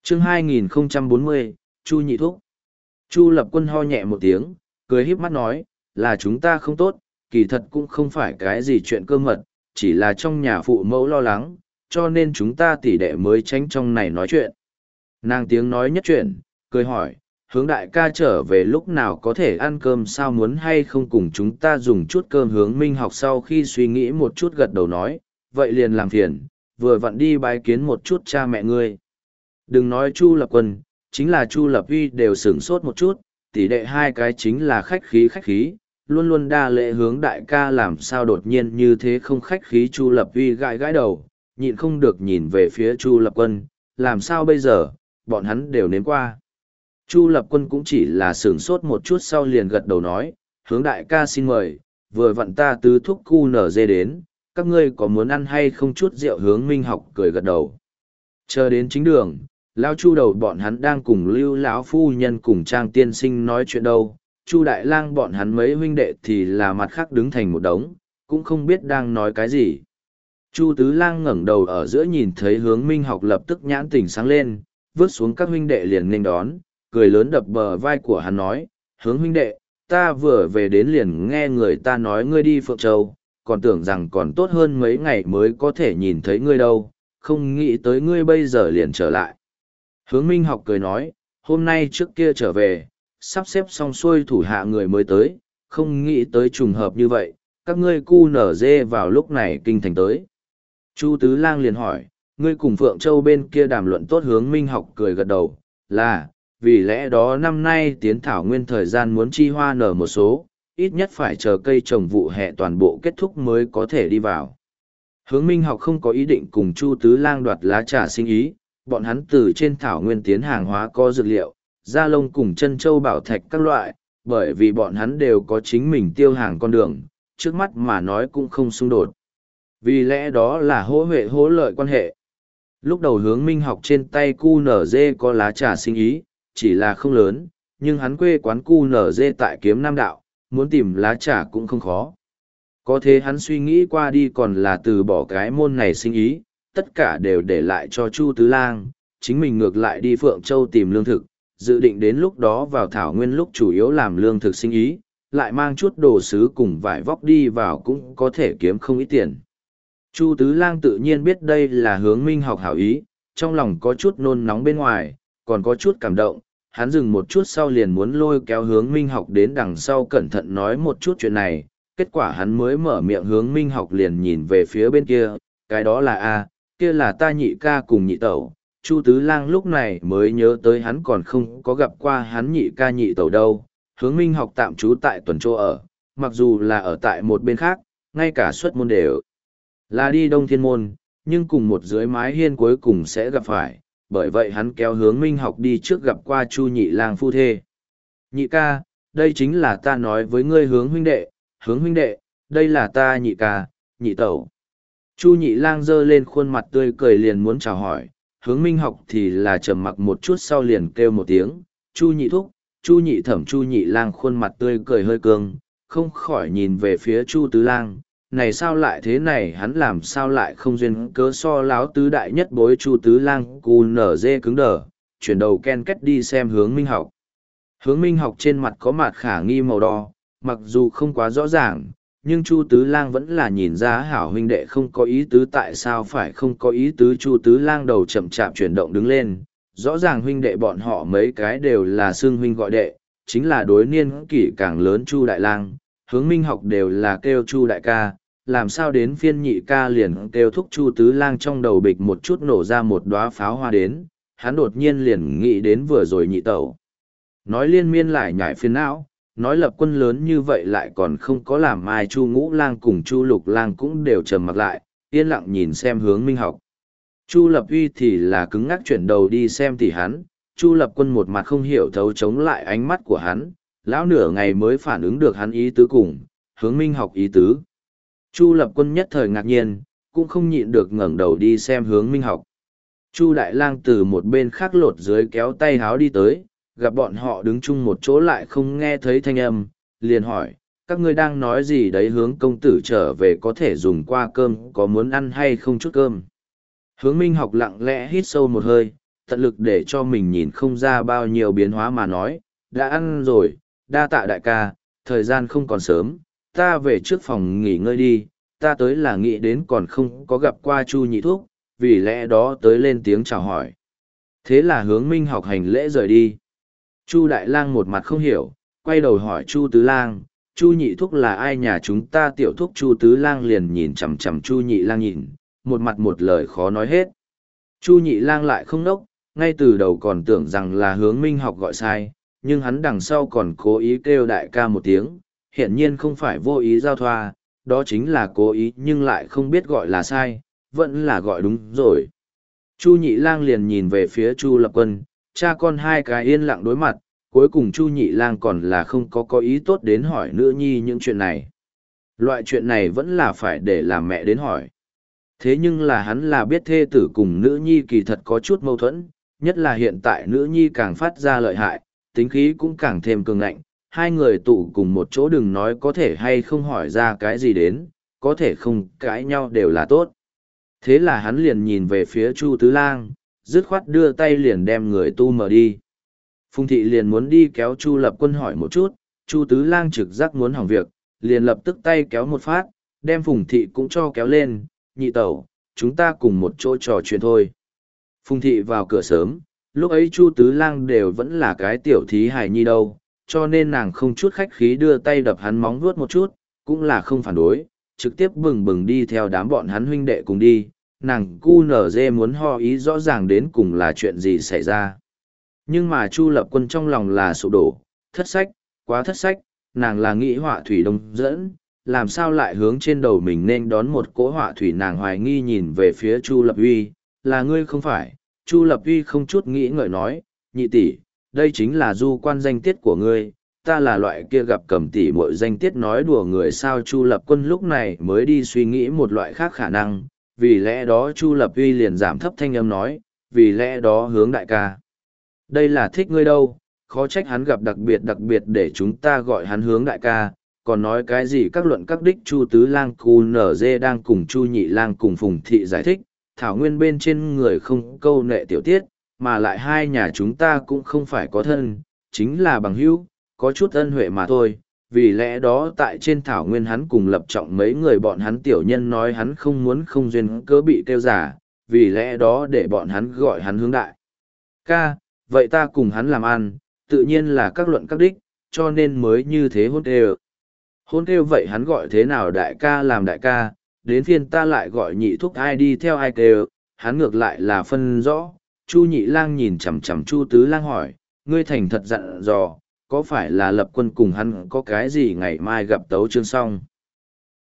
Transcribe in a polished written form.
Chương 2040, Chu Nhị Thúc. Chu Lập Quân ho nhẹ một tiếng, cười híp mắt nói, là chúng ta không tốt, kỳ thật cũng không phải cái gì chuyện cơ mật, chỉ là trong nhà phụ mẫu lo lắng, cho nên chúng ta tỷ đệ mới tránh trong này nói chuyện. Nàng tiếng nói nhất chuyện, cười hỏi, hướng đại ca trở về lúc nào có thể ăn cơm, sao muốn hay không cùng chúng ta dùng chút cơm. Hướng Minh Học sau khi suy nghĩ một chút gật đầu nói, vậy liền làm phiền, vừa vặn đi bái kiến một chút cha mẹ ngươi. Đừng nói Chu Lập Quân, chính là Chu Lập Uy đều sửng sốt một chút, tỷ đệ hai cái chính là khách khí, luôn luôn đa lễ. Hướng đại ca làm sao đột nhiên như thế không khách khí. Chu Lập Uy gãi gãi đầu, nhịn không được nhìn về phía Chu Lập Quân, làm sao bây giờ, bọn hắn đều nếm qua. Chu Lập Quân cũng chỉ là sửng sốt một chút sau liền gật đầu nói, hướng đại ca xin mời, vừa vặn ta tứ thúc cu nở dê đến, các ngươi có muốn ăn hay không chút rượu. Hướng Minh Học cười gật đầu. Chờ đến chính đường, lão Chu đầu bọn hắn đang cùng Lưu lão phu nhân cùng Trang tiên sinh nói chuyện đâu, Chu đại lang bọn hắn mấy huynh đệ thì là mặt khác đứng thành một đống, cũng không biết đang nói cái gì. Chu tứ lang ngẩng đầu ở giữa nhìn thấy Hướng Minh Học lập tức nhãn tỉnh sáng lên, vớt xuống các huynh đệ liền nên đón, cười lớn đập bờ vai của hắn nói, Hướng huynh đệ, ta vừa về đến liền nghe người ta nói ngươi đi Phượng Châu, còn tưởng rằng còn tốt hơn mấy ngày mới có thể nhìn thấy ngươi đâu, không nghĩ tới ngươi bây giờ liền trở lại. Hướng Minh Học cười nói, hôm nay trước kia trở về, sắp xếp xong xuôi thủ hạ người mới tới, không nghĩ tới trùng hợp như vậy, các ngươi cu nở dê vào lúc này kinh thành tới. Chu Tứ Lang liền hỏi, ngươi cùng Phượng Châu bên kia đàm luận tốt. Hướng Minh Học cười gật đầu, là, vì lẽ đó năm nay tiến thảo nguyên thời gian muốn chi hoa nở một số, ít nhất phải chờ cây trồng vụ hè toàn bộ kết thúc mới có thể đi vào. Hướng Minh Học không có ý định cùng Chu Tứ Lang đoạt lá trà sinh ý, bọn hắn từ trên thảo nguyên tiến hàng hóa có dược liệu, da lông cùng chân châu bảo thạch các loại, bởi vì bọn hắn đều có chính mình tiêu hàng con đường, trước mắt mà nói cũng không xung đột. Vì lẽ đó là hỗ huệ hỗ lợi quan hệ. Lúc đầu Hướng Minh Học trên tay cu nở dê có lá trà sinh ý, chỉ là không lớn, nhưng hắn quê quán cu nở dê tại Kiếm Nam Đạo, muốn tìm lá trà cũng không khó. Có thế hắn suy nghĩ qua đi còn là từ bỏ cái môn này sinh ý, tất cả đều để lại cho Chu Tứ Lang, chính mình ngược lại đi Phượng Châu tìm lương thực, dự định đến lúc đó vào thảo nguyên lúc chủ yếu làm lương thực sinh ý, lại mang chút đồ sứ cùng vải vóc đi vào cũng có thể kiếm không ít tiền. Chu Tứ Lang tự nhiên biết đây là Hướng Minh Học hảo ý, trong lòng có chút nôn nóng bên ngoài, còn có chút cảm động, hắn dừng một chút sau liền muốn lôi kéo Hướng Minh Học đến đằng sau cẩn thận nói một chút chuyện này, kết quả hắn mới mở miệng Hướng Minh Học liền nhìn về phía bên kia, cái đó là A, kia là ta nhị ca cùng nhị tẩu. Chu Tứ Lang lúc này mới nhớ tới hắn còn không có gặp qua hắn nhị ca nhị tẩu đâu. Hướng Minh Học tạm trú tại Tuần Châu ở, mặc dù là ở tại một bên khác, ngay cả xuất môn đều là đi Đông Thiên Môn, nhưng cùng một dưới mái hiên cuối cùng sẽ gặp phải, bởi vậy hắn kéo Hướng Minh Học đi trước gặp qua Chu Nhị Lang phu thê. Nhị ca, đây chính là ta nói với ngươi Hướng huynh đệ, đây là ta nhị ca, nhị tẩu. Chu Nhị Lang giơ lên khuôn mặt tươi cười liền muốn chào hỏi, Hướng Minh Học thì là trầm mặc một chút sau liền kêu một tiếng, Chu Nhị Thúc, Chu Nhị Thẩm. Chu Nhị Lang khuôn mặt tươi cười hơi cương, không khỏi nhìn về phía Chu Tứ Lang, này sao lại thế này, hắn làm sao lại không duyên cớ so láo tứ đại nhất bối. Chu Tứ Lang cù nở dê cứng đờ, chuyển đầu ken kết đi xem Hướng Minh Học. Hướng Minh Học trên mặt có mặt khả nghi màu đỏ, mặc dù không quá rõ ràng, nhưng Chu Tứ Lang vẫn là nhìn ra hảo huynh đệ không có ý tứ. Tại sao phải không có ý tứ? Chu Tứ Lang đầu chậm chạp chuyển động đứng lên, rõ ràng huynh đệ bọn họ mấy cái đều là xương huynh gọi đệ, chính là đối niên kỷ càng lớn Chu Đại Lang, Hướng Minh Học đều là kêu Chu Đại ca, làm sao đến phiên nhị ca liền kêu thúc? Chu Tứ Lang trong đầu bịch một chút nổ ra một đóa pháo hoa đến, hắn đột nhiên liền nghĩ đến vừa rồi nhị tẩu nói liên miên lại nhảy phiền não, nói lập quân lớn như vậy lại còn không có làm ai. Chu Ngũ Lang cùng Chu Lục Lang cũng đều trầm mặc lại, yên lặng nhìn xem Hướng Minh Học. Chu Lập Uy thì là cứng ngắc chuyển đầu đi xem tỷ hắn, Chu Lập Quân một mặt không hiểu thấu chống lại ánh mắt của hắn, lão nửa ngày mới phản ứng được hắn ý tứ cùng Hướng Minh Học ý tứ. Chu Lập Quân nhất thời ngạc nhiên, cũng không nhịn được ngẩng đầu đi xem Hướng Minh Học. Chu Đại Lang từ một bên khác lột dưới kéo tay háo đi tới, gặp bọn họ đứng chung một chỗ lại không nghe thấy thanh âm, liền hỏi, các ngươi đang nói gì đấy? Hướng công tử trở về có thể dùng qua cơm, có muốn ăn hay không chút cơm? Hướng Minh Học lặng lẽ hít sâu một hơi, tận lực để cho mình nhìn không ra bao nhiêu biến hóa mà nói, đã ăn rồi, đa tạ đại ca, thời gian không còn sớm, ta về trước phòng nghỉ ngơi đi, ta tới là nghĩ đến còn không có gặp qua Chu nhị thúc, vì lẽ đó tới lên tiếng chào hỏi. Thế là Hướng Minh học hành lễ rời đi. Chu Đại Lang một mặt không hiểu, quay đầu hỏi Chu Tứ Lang, Chu nhị thúc là ai, nhà chúng ta tiểu thúc. Chu Tứ Lang liền nhìn chằm chằm Chu Nhị Lang nhìn, một mặt một lời khó nói hết. Chu Nhị Lang lại không nốc, ngay từ đầu còn tưởng rằng là Hướng Minh học gọi sai, nhưng hắn đằng sau còn cố ý kêu đại ca một tiếng, hiển nhiên không phải vô ý giao thoa, đó chính là cố ý nhưng lại không biết gọi là sai, vẫn là gọi đúng rồi. Chu Nhị Lang liền nhìn về phía Chu Lập Quân, cha con hai cái yên lặng đối mặt, cuối cùng Chu Nhị Lang còn là không có ý tốt đến hỏi nữ nhi những chuyện này. Loại chuyện này vẫn là phải để làm mẹ đến hỏi. Thế nhưng là hắn là biết thê tử cùng nữ nhi kỳ thật có chút mâu thuẫn, nhất là hiện tại nữ nhi càng phát ra lợi hại, tính khí cũng càng thêm cường ngạnh, hai người tụ cùng một chỗ đừng nói có thể hay không hỏi ra cái gì đến, có thể không cãi nhau đều là tốt. Thế là hắn liền nhìn về phía Chu Tứ Lang, dứt khoát đưa tay liền đem người tu mở đi. Phùng thị liền muốn đi kéo Chu Lập Quân hỏi một chút, Chu Tứ Lang trực giác muốn hỏng việc, liền lập tức tay kéo một phát, đem Phùng thị cũng cho kéo lên, nhị tẩu, chúng ta cùng một chỗ trò chuyện thôi. Phùng thị vào cửa sớm, lúc ấy Chu Tứ Lang đều vẫn là cái tiểu thí hài nhi đâu, cho nên nàng không chút khách khí đưa tay đập hắn móng vuốt một chút, cũng là không phản đối, trực tiếp bừng bừng đi theo đám bọn hắn huynh đệ cùng đi, nàng cu nở dê muốn ho ý rõ ràng đến cùng là chuyện gì xảy ra. Nhưng mà Chu Lập Quân trong lòng là sụp đổ, thất sách, quá thất sách, nàng là nghĩ họa thủy đông dẫn, làm sao lại hướng trên đầu mình nên đón một cỗ họa thủy. Nàng hoài nghi nhìn về phía Chu Lập Uy, là ngươi không phải. Chu Lập Uy không chút nghĩ ngợi nói, nhị tỷ, đây chính là du quan danh tiết của ngươi, ta là loại kia gặp cầm tỷ muội danh tiết nói đùa người sao. Chu Lập Quân lúc này mới đi suy nghĩ một loại khác khả năng, vì lẽ đó Chu Lập Uy liền giảm thấp thanh âm nói, vì lẽ đó Hướng đại ca. Đây là thích ngươi đâu, khó trách hắn gặp đặc biệt để chúng ta gọi hắn Hướng đại ca, còn nói cái gì các luận các đích. Chu Tứ Lang cu nở dê đang cùng Chu Nhị Lang cùng Phùng thị giải thích, thảo nguyên bên trên người không câu nệ tiểu tiết, mà lại hai nhà chúng ta cũng không phải có thân, chính là bằng hữu, có chút ân huệ mà thôi. Vì lẽ đó tại trên thảo nguyên hắn cùng Lập Trọng mấy người bọn hắn tiểu nhân nói hắn không muốn không duyên cớ bị kêu giả, vì lẽ đó để bọn hắn gọi hắn Hướng đại ca, vậy ta cùng hắn làm ăn, tự nhiên là các luận các đích, cho nên mới như thế hôn kêu. Hôn kêu vậy hắn gọi thế nào đại ca làm đại ca, đến phiên ta lại gọi nhị thúc, ai đi theo ai kêu, hắn ngược lại là phân rõ. Chu Nhị Lang nhìn chằm chằm Chu Tứ Lang hỏi, ngươi thành thật dặn dò, có phải là Lập Quân cùng hắn có cái gì ngày mai gặp tấu chương xong?